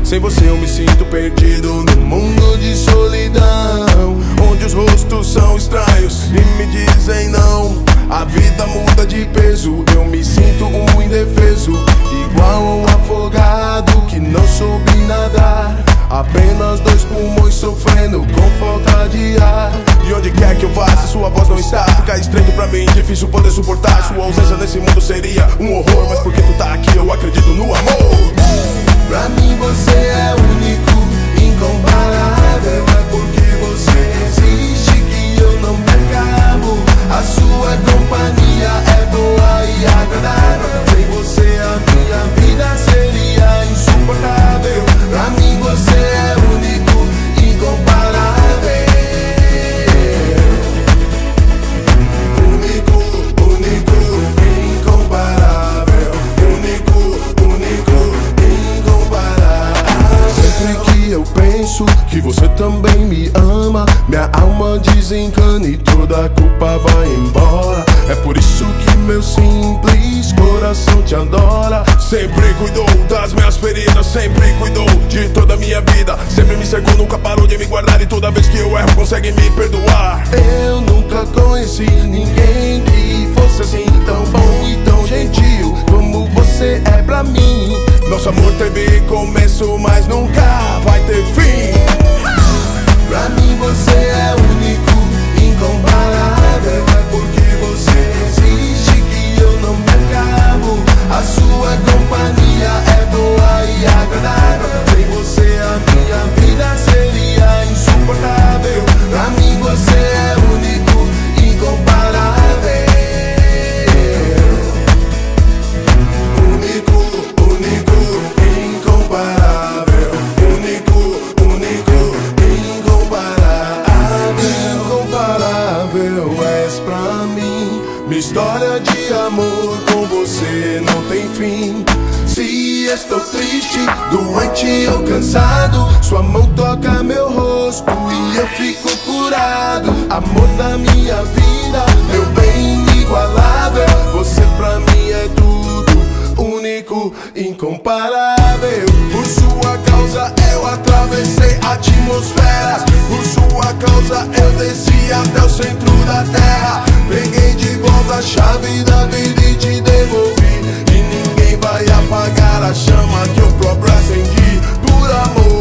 Sem você eu me sinto perdido no mundo de solidão, onde os rostos são estranhos e me dizem não. A vida muda de peso, eu me sinto um indefeso, igual um afogado que não soube nadar. Apenas dois pulmões sofrendo com falta de ar. E onde quer que eu vá, se sua voz não está, fica estreito pra mim, difícil poder suportar. Sua ausência nesse mundo seria um horror, mas porque tu tá aqui eu acredito no amor. Pra mim você é único, incomparável. É porque você existe que eu não me acabo. A sua companhia é boa e agradável. Sem você a minha vida seria insuportável. Pra mim você é único, incomparável. Único, único, incomparável. Único, único, incomparável. Sempre que eu penso que você também me ama, minha alma desencana e toda a culpa vai embora. É por isso que meu simples coração te adora. Sempre cuidou das minhas feridas, sempre cuidou de toda a minha vida. Sempre me cercou, nunca parou de me guardar, e toda vez que eu erro consegue me perdoar. Eu nunca conheci ninguém que fosse assim tão bom e tão gentil como você é pra mim. Nosso amor teve começo, mas nunca vai ter fim. Pra mim você é único, incomparável. É porque você existe que eu não me acabo. A sua companhia é boa e agradável. Sem você a minha vida seria insuportável. Pra mim você é único, incomparável. Único, único, incomparável. Único, único, incomparável. És pra mim, minha história de amor com você não tem fim. Se estou triste, doente ou cansado, sua mão toca meu rosto e eu fico curado. Amor da minha vida, meu bem inigualável. Você pra mim é tudo, único, incomparável. Por sua causa eu atravessei atmosferas. Por sua causa eu desci até o centro da terra. Peguei de volta a chave da vida e te devolvi. E ninguém vai apagar a chama que eu próprio acendi. Por amor